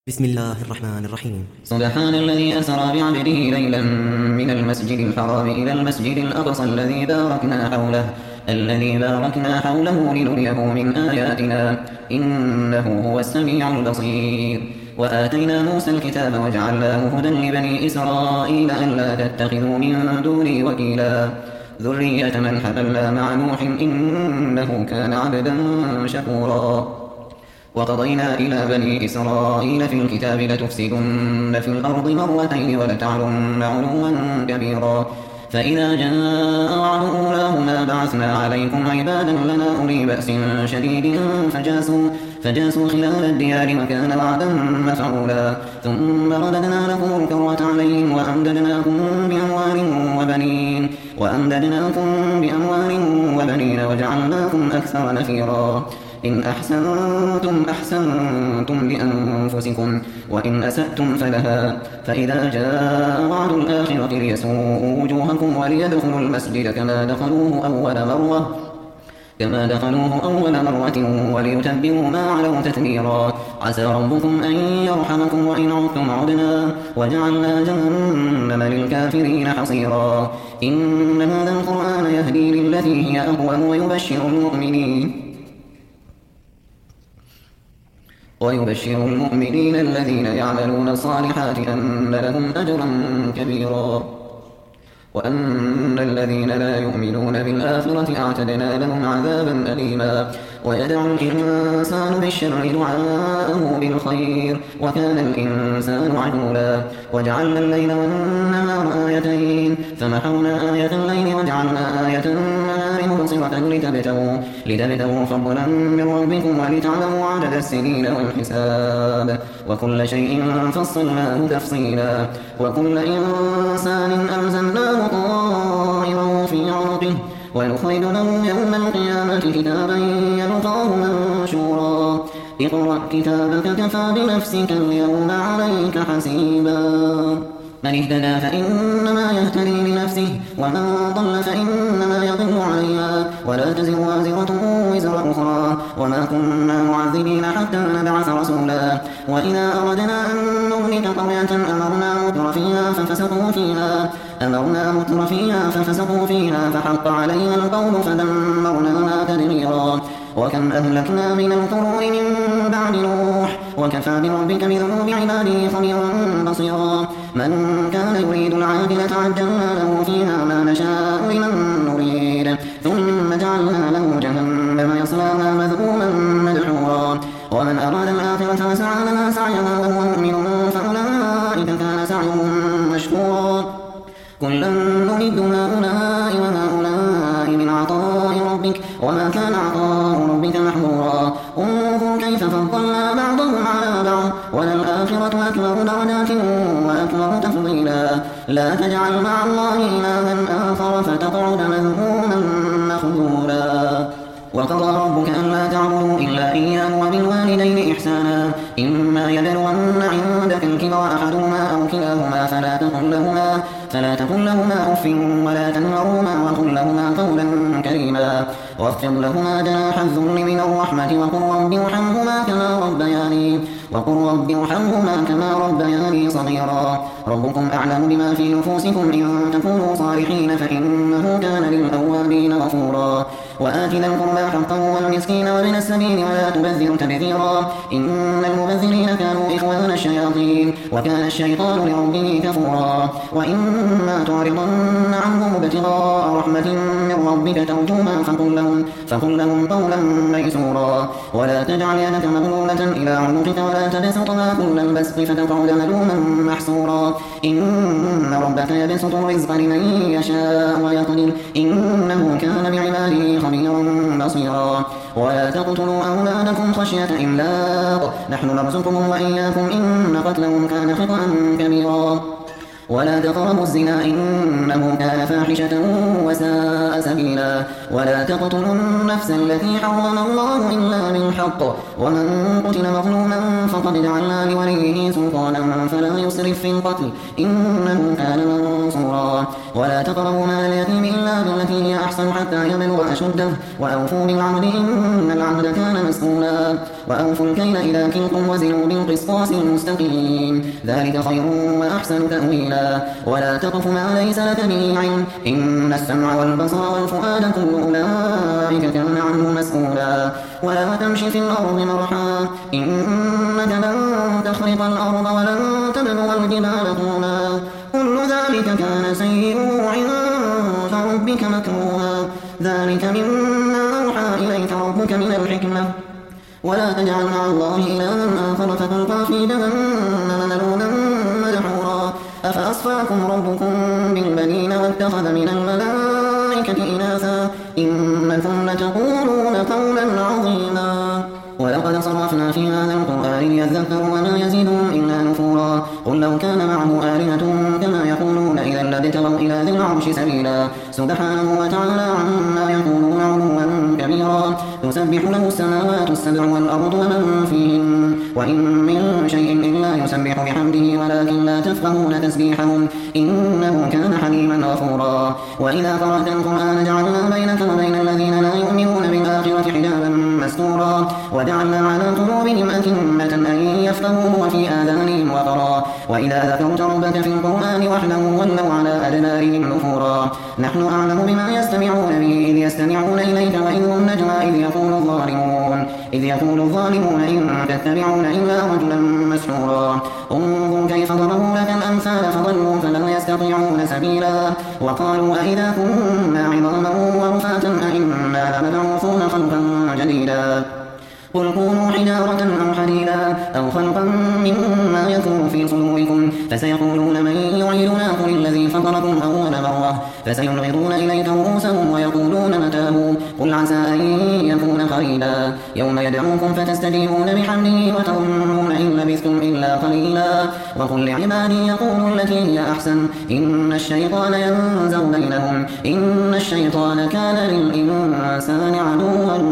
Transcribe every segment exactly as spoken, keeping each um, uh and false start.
بسم الله الرحمن الرحيم. سبحان الذي أسرى بعبده ليلا من المسجد الحرام إلى المسجد الأقصى الذي باركنا حوله الذي باركنا حوله لنريه من آياتنا إنه هو السميع البصير. وآتينا موسى الكتاب وجعلناه هدى لبني إسرائيل ألا تتخذوا من دوني وكيلا ذرية من حملنا مع نوح إنه كان عبدا شكورا. وقضينا إلى بني إسرائيل في الكتاب لتفسدن في الأرض مرتين ولتعلن علوا كبيرا فإذا جاء وعد أولاهما بعثنا عليكم عبادا لنا أولي بأس شديد فجاسوا, فجاسوا خلال الديار وكان وعدا مفعولا ثم رددنا لكم الكرة عليهم وأمددناكم بأموال وبنين وأمددناكم بأموال وبنين وجعلناكم أكثر نفيرا. إن أحسنتم أحسنتم لأنفسكم وإن أسأتم فلها فإذا جاء وعد الآخرة ليسوءوا وجوهكم وليدخلوا المسجد كما دخلوه أول مرة كما دخلوه أول مرة وليتبروا ما علوا تتبيرا. عسى ربكم أن يرحمكم وإن عدتم عدنا وجعلنا جهنم للكافرين حصيرا. إن هذا القرآن يهدي للتي هي أقوم ويبشر المؤمنين ويبشر المؤمنين الذين يعملون الصالحات أن لهم أجرا كبيرا وأن الذين لا يؤمنون بالآخرة أعتدنا لهم عذابا أليما. ويدعو الإنسان بالشر دعاءه بالخير وكان الإنسان عجولا. وجعلنا الليل والنهار آيتين فمحونا آية الليل وجعلنا آية النهار مبصرة لتبتغوا, لتبتغوا فضلا من ربكم ولتعلموا عدد السنين والحساب وكل شيء فصلناه تفصيلا. وكل إنسان ألزمناه طائره في عنقه ونخرج له يوم القيامة كتابا يلقاه منشورا. اقرأ كتابك كفى بنفسك اليوم عليك حسيبا. من اهتدى فإنما يهتدي لنفسه ومن ضل فإنما يضل عليها ولا تزر وازرة وزر أخرى وما كنا معذبين حتى نبعث رسولا. وإذا أردنا أن نهلك قرية أمرنا متر فيها ففسقوا فيها أمرنا متر فيها ففسقوا فيها فحق عليها القول فدمرناها تدميرا. وكم أهلكنا من القرون من بعد نوح وكفى بربك بذنوب عباده خبيرا بصيرا. من كان يريد العاجلة عجلنا له فيها ما نشاء لمن نريد ثم جعلنا له جهنم يصلاها مذموما مدحورا. ومن أراد الآخرة وسعى لها سعيها وهو مؤمن فأولئك كان سعيهم مشكورا. كلا نمد هؤلاء وهؤلاء من عطاء ربك وما كان عطاء ربك محظورا. انظر كيف فضلنا بعضهم على بعض وللآخرة أكبر درجات وأكبر تفضيلا. لا تجعل مع الله إلها آخر فتقعد مذموما مخذولا. وقضى ربك ألا تعبدوا إلا إياه وبالوالدين إحسانا إما يبلغن عندك الكبر أحدهما أو كلاهما فلا تقل لهما فلا تقل لهما أف ولا تنهرهما وقل لهما قولا كريما. واخفض لهما جناح الذل من الرحمة وقل رب ارحمهما كما ربياني وقل رب ارحمهما كما ربياني صغيرا. ربكم أعلم بما في نفوسكم إن تكونوا صالحين فإنه كان للأوابين غفورا. وآت ذا القربى حقه والمسكين وابن السبيل ولا تبذر تبذيرا إن المبذرين كانوا إخوان الشياطين وكان الشيطان لربه كفورا. وإما تعرضن عنهم ابتغاء رحمة من ربك ترجوها فقل لهم, فقل لهم قولا ميسورا. ولا تجعل يدك مغلولة إلى عنقك ولا تبسطها كل البسط فتقعد ملوما محسورا. إن ربك يبسط الرزق لمن يشاء ويقدر إنه كان بعباده خبيرا بصيرا. ولا تقتلوا أولادكم خشية إملاق نحن نرزقهم وإياكم إن قتلهم كان خطأ كبيرا. ولا تقربوا الزنا إنه كان فاحشة وساء سبيلا. ولا تقتلوا النفس التي حرم الله إلا بالحق ومن قتل مظلوما فقد جعلنا لوليه سلطانا فلا يسرف في القتل إنه كان منصورا. ولا تقربوا مال اليتيم إلا بالتي هي أحسن حتى يبلغ أشده وأوفوا بالعهد إن العهد كان مسؤولا. وأوفوا الكيل إذا كلتم وزنوا بالقسطاس المستقيم ذلك خير وأحسن تأويلا ولا تقف ما ليس لك به علم إن السمع والبصر والفؤاد كل أولئك كان عنه مسؤولا ولا تمشي في الأرض مرحا إنك لن تخرق الأرض ولن تبلغ الجبال طولا كل ذلك كان سيئه عند ربك مكروها ذلك مما أوحى إليك ربك من الحكمة ولا تجعل مع الله إلها آخر فتلقى في جهنم ملوما مدحورا أفأصفاكم ربكم بالبنين واتخذ من الملائكة إناثا إنكم لتقولون قولا عظيما ولقد صرفنا في هذا القرآن ليذكروا وما يزيدهم إلا نفورا قل لو كان معه آلهة كما يقولون إذا لابتغوا إلى ذي العرش سبيلا سبحانه وتعالى عما يقولون علوا كبيرا يسبح له السماوات السبع والأرض ومن فيهن وإن من شيء إلا يسبح بحمده ولكن لا تفقهون تسبيحهم إنه كان حليما غفورا وإذا قرأت القرآن جعلنا بينك وبين الذين لا يؤمنون بالآخرة حجابا مستورا وجعلنا على قلوبهم أكنة أن يفقهوه وفي آذانهم وقرا وإذا ذكرت ربك في القرآن وحده ولوا على أدبارهم نفورا نحن أعلم بما يستمعون به إذ يستمعون إليك وإذ هم نجوى إذ يقول الظالمون إذ يقول الظالمون إن تتبعون إلا رجلا مسحورا انظر كيف ضربوا لك الأمثال فضلوا فلا يستطيعون سبيلا وقالوا أئذا كنا عظاما ورفاتا أئنا لمبعوثون خلقا جديدا قل كونوا حجارة أو حديدا أو خلقا مما يكون في صدوركم فسيقولون من يعيدنا قل الذي فطركم أول مرة فسينغضون إليك رؤوسهم ويقولون متاه قل عسى أن يكون قريبا يوم يدعوكم فتستجيبون بحمده وتظنون إن لبثتم إلا قليلا وقل لعبادي يقولوا التي هي أحسن إن الشيطان ينزغ بينهم إن الشيطان كان للإنسان عدوا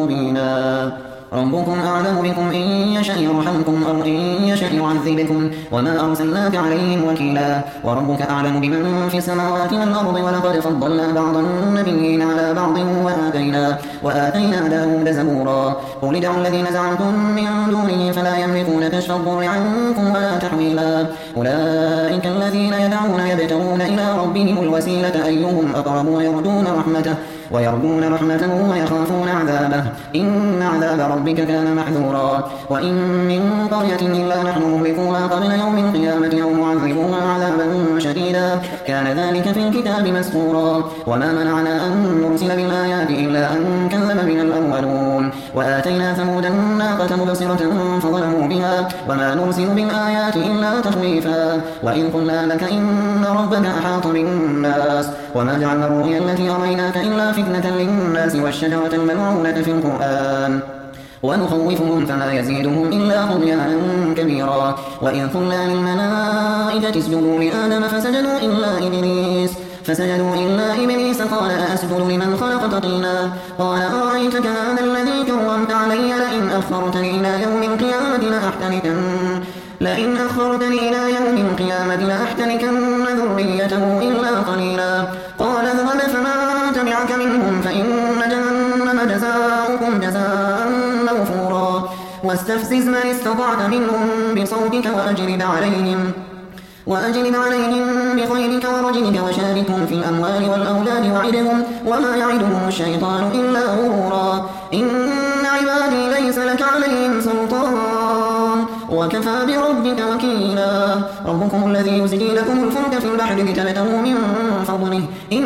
مبينا ربكم أعلم بكم إن يشأ يرحمكم أو إن يشأ يعذبكم وما أرسلناك عليهم وكيلا وربك أعلم بمن في السماوات والأرض ولقد فضلنا بعض النبيين على بعض وآتينا, وآتينا داود زبورا قل ادعوا الذين زعمتم من دونه فلا يملكون كشف الضر عنكم ولا تحويلا أولئك الذين يدعون يبتغون إلى ربهم الوسيلة أيهم أقرب ويرجون رحمته ويرجون رحمته ويخافون عذابه إن عذاب ربك كان محذورا وإن من قرية إلا نحن مهلكوها قبل يوم القيامة أو معذبوها عذابا شديدا كان ذلك في الكتاب مسطورا وما منعنا أن نرسل بالآيات إلا أن كذب بها الأولون وآتينا ثمود الناقة مبصرة فظلموا بها وما نرسل بالآيات إلا تخويفا وإذ قلنا لك إن ربك أحاط بالناس وما جعلنا الرؤيا التي أريناك إلا فتنة للناس والشجرة الملعونة في القرآن ونخوفهم فما يزيدهم إلا طغيانا كبيرا وإذ قلنا للملائكة اسجدوا لآدم فسجدوا إلا إبليس فسجدوا إلا إبليس قال أسجد لمن خلقت طينا قال أرأيتك هذا الذي كرمت علي لئن أخرتني إلى يوم القيامة لأحتنكن لئن أخرتني إلى يوم القيامة لأحتنكن ذريته إلا قليلا قال اذهب فمن تبعك منهم فإن جهنم جزاؤكم جزاء موفورا واستفزز من استطعت منهم بصوتك وأجلب عليهم وأجلب عليهم بخيلك ورجلك وشاركهم في الأموال والأولاد وعدهم وما يعدهم الشيطان إلا غرورا إن عبادي ليس لك عليهم سلطان وكفى بربك وكيلا ربكم الذي يزجي لكم الفلك في البحر لتبتغوا من فضله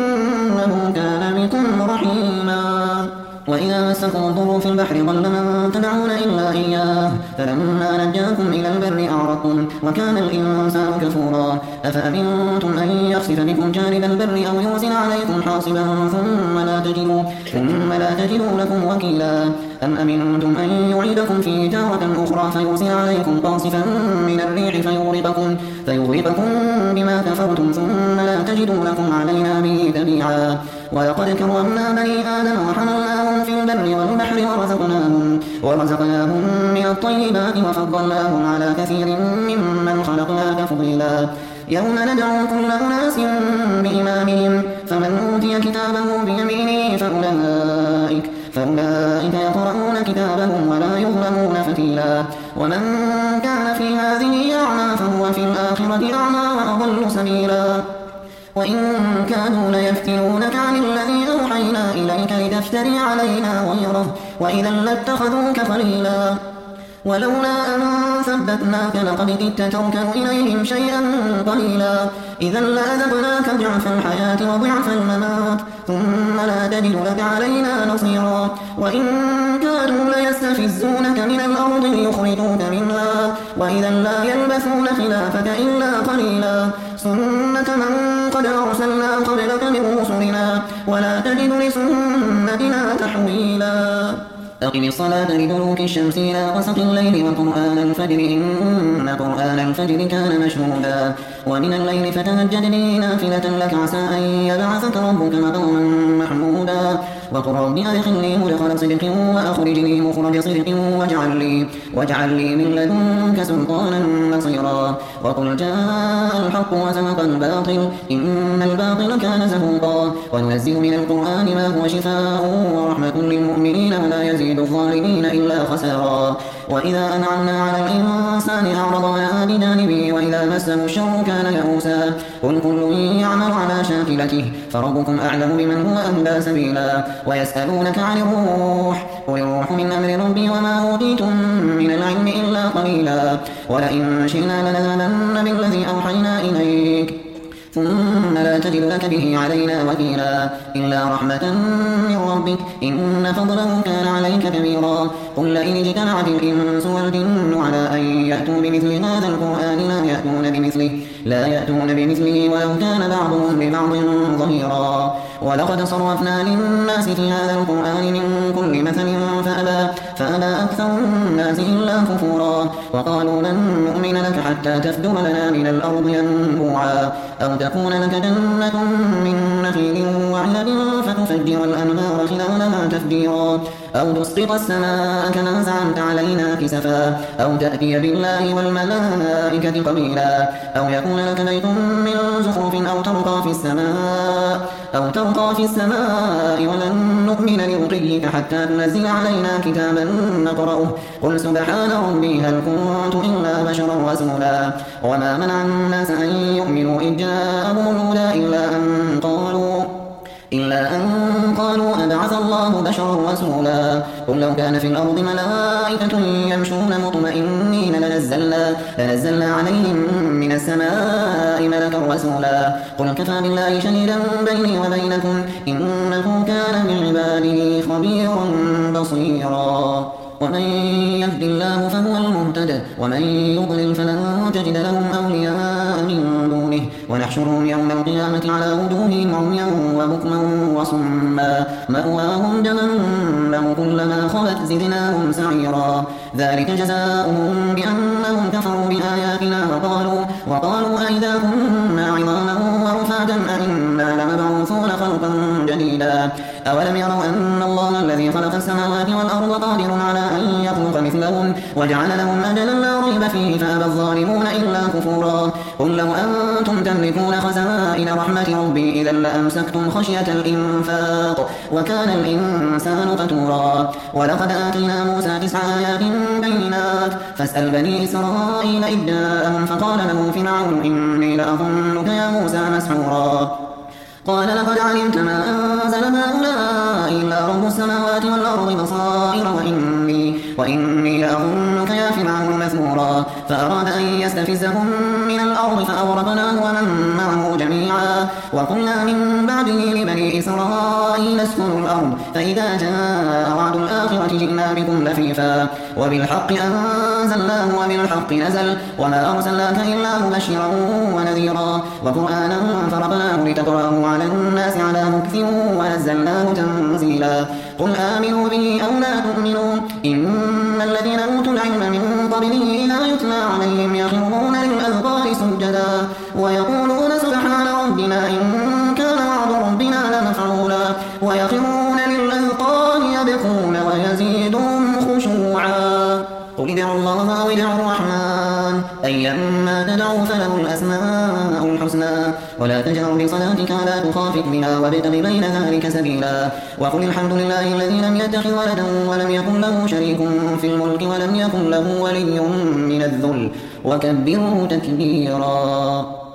إنه كان بكم رحيما وإذا مسكم الضر في البحر ضل من تدعون إلا إياه فلما نجاكم إلى البر أعرضتم وكان الإنسان كفورا أفأمنتم أن يخسف بكم جانب البر أو يرسل عليكم حاصبا ثم لا تجدوا ثم لا تجدوا لكم وكيلا أم أمنتم أن يعيدكم في تارة أخرى فيرسل عليكم قاصفا من الريح فيغرقكم فيغرقكم بما كفرتم ثم لا تجدوا لكم علينا به تبيعا ولقد كرمنا بني آدم وحملناهم في البر والبحر ورزقناهم, ورزقناهم من الطيبات وفضلناهم على كثير ممن خلقنا تفضيلا يوم ندعو كل أناس بإمامهم فمن أوتي كتابه بيمينه فأولئك, فأولئك يقرؤون يؤتون كتابهم ولا يظلمون فتيلا ومن كان في هذه أعمى فهو في الآخرة أعمى وأضل سبيلا وإن كانوا ليفتنونك عن الذي أوحينا إليك لتفتري علينا غيره وإذا لاتخذوك خليلا ولولا أن ثبتناك لقد كدت تركن إليهم شيئا قليلا إذا لأذقناك ضعف الحياة وضعف الممات ثم لا تجد لك علينا نصيرا وإن كانوا ليستفزونك من الأرض ليخرجوك منها وإذا لا يلبثون خلافك إلا قليلا سنة من قد أرسلنا قبلك من رسلنا ولا تجد لسنتنا تحويلا أقم الصلاة لدلوك الشمس إلى غسق الليل وقرآن الفجر إن قرآن الفجر كان مشهودا ومن الليل فتهجد به نافلة لك عسى أن يبعثك ربك مقاما محمودا وقل رب أدخلني مدخل صدق وأخرجني مخرج صدق واجعل لي, واجعل لي من لدنك سلطانا نصيرا وقل جاء الحق وزهق الباطل إن الباطل كان زهوقا وننزل من القرآن ما هو شفاء ورحمة للمؤمنين ولا يزيد الظالمين إلا خسارا وإذا أنعمنا على الإنسان أعرض ونأى بجانبه وإذا مسه الشر كان يئوسا قل كل يعمل على شاكلته فربكم أعلم بمن هو أهدى سبيلا ويسألونك عن الروح قل الروح من أمر ربي وما أوتيتم من العلم إلا قليلا ولئن شئنا لنذهبن بالذي أوحينا إليك ثم لا تجد لك به علينا وكيلا إلا رحمة من ربك إن فضله كان عليك كبيرا قل لئن اجتمعت الإنس والجن على أن يأتوا بمثل هذا القرآن لا يأتون بمثله لا يأتون بمثله ولو كان بعضهم لبعض ظهيرا ولقد صرفنا للناس في هذا القرآن من كل مثل فأبى, فأبى أكثر الناس إلا كفورا وقالوا لن نؤمن لك حتى تفجر لنا من الأرض ينبوعا أو تكون لك جنة من نخيل وعنب فتفجر الأنهار خلالها تفجيرا أو تسقط السماء كما زعمت علينا كسفا أو تأتي بالله والملائكة قبيلا أو يكون لك بيت من زخرف أو ترقى في السماء أو ترقى في السماء ولن نؤمن لرقيك حتى تنزل علينا كتابا نقرأه قل سبحان ربي هل كنت إلا بشرا رسولا وما منع الناس أن يؤمنوا إذ جاءهم الهدى إلا أن قالوا إلا أن قالوا أبعث الله بشرا رسولا قل لو كان في الأرض ملائكة يمشون مطمئنين لنزلنا, لنزلنا عليهم من السماء ملكا رسولا قل كفى بالله شهيدا بيني وبينكم إنه كان بعباده خبيرا بصيرا ومن يهد الله فهو المهتد ومن يضلل فلن تجد لهم أولياء من دونه ونحشرهم يوم القيامة على وجوههم عميا وبكما وصما مأواهم جهنم كلما خبت زدناهم سعيرا ذلك جزاؤهم بأنهم كفروا بآياتنا وقالوا, وقالوا أئذا كنا عظاما ورفاتا أئنا لمبعوثون خلقا جديدا أولم يروا أن الله الذي خلق السماوات والأرض قادر على أن يخلق مثلهم وجعل لهم أجلا لا ريب فيه فأبى الظالمون إلا كفورا قل لو أنتم تملكون خزائن رحمة ربي إذا لأمسكتم خشية الإنفاق وكان الإنسان قتورا ولقد آتينا موسى تسع آيات بينات فاسأل بني إسرائيل إذ جاءهم فقال له فرعون إني لأظنك يا موسى مسحورا قال لقد علمت ما أنزل هؤلاء إلا رب السماوات والأرض بصائر وإني, وإني لأظنك يا فرعون مثمورا فأراد أن يستفزهم من الأرض فأغرقناه ومن معه جميعا وقلنا من بعده لبني إسرائيل اسكنوا الأرض فإذا جاء وعد الآخرة جئنا بكم لفيفا وبالحق أنزلناه وبالحق نزل وما أرسلناك إلا مبشرا ونذيرا وقرآنا فرقناه لتقرأه على الناس على مكث ونزلناه تنزيلا قل آمنوا به أو لا تؤمنوا إن الذين أوتوا العلم من قبله إذا يتلى عليهم يخرون للأذقان سجدا ويقولون سبحان ربنا إن كان وعد ربنا لمفعولا ويخرون للأذقان يبكون ويزيدهم خشوعا قل ادعوا الله أو ادعوا الرحمن أيما أيما تدعو فله الأسماء الحسنى ولا تجهر بصلاتك ولا تخافت بها وابتغ بين ذلك سبيلا وقل الحمد لله الذي لم يتخذ ولدا ولم يكن له شريك في الملك ولم يكن له ولي من الذل وكبره تكبيرا.